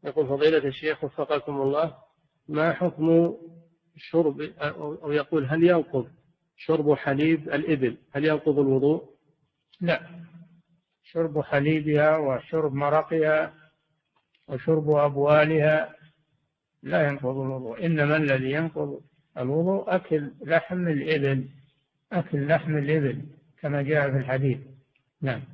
يقول فضيلة الشيخ وفقكم الله، ما حكم شرب، أو يقول هل ينقض شرب حليب الإبل، هل ينقض الوضوء؟ لا، شرب حليبها وشرب مرقها وشرب أبوالها لا ينقض الوضوء، إنما الذي ينقض الوضوء أكل لحم الإبل، أكل لحم الإبل كما جاء في الحديث. نعم.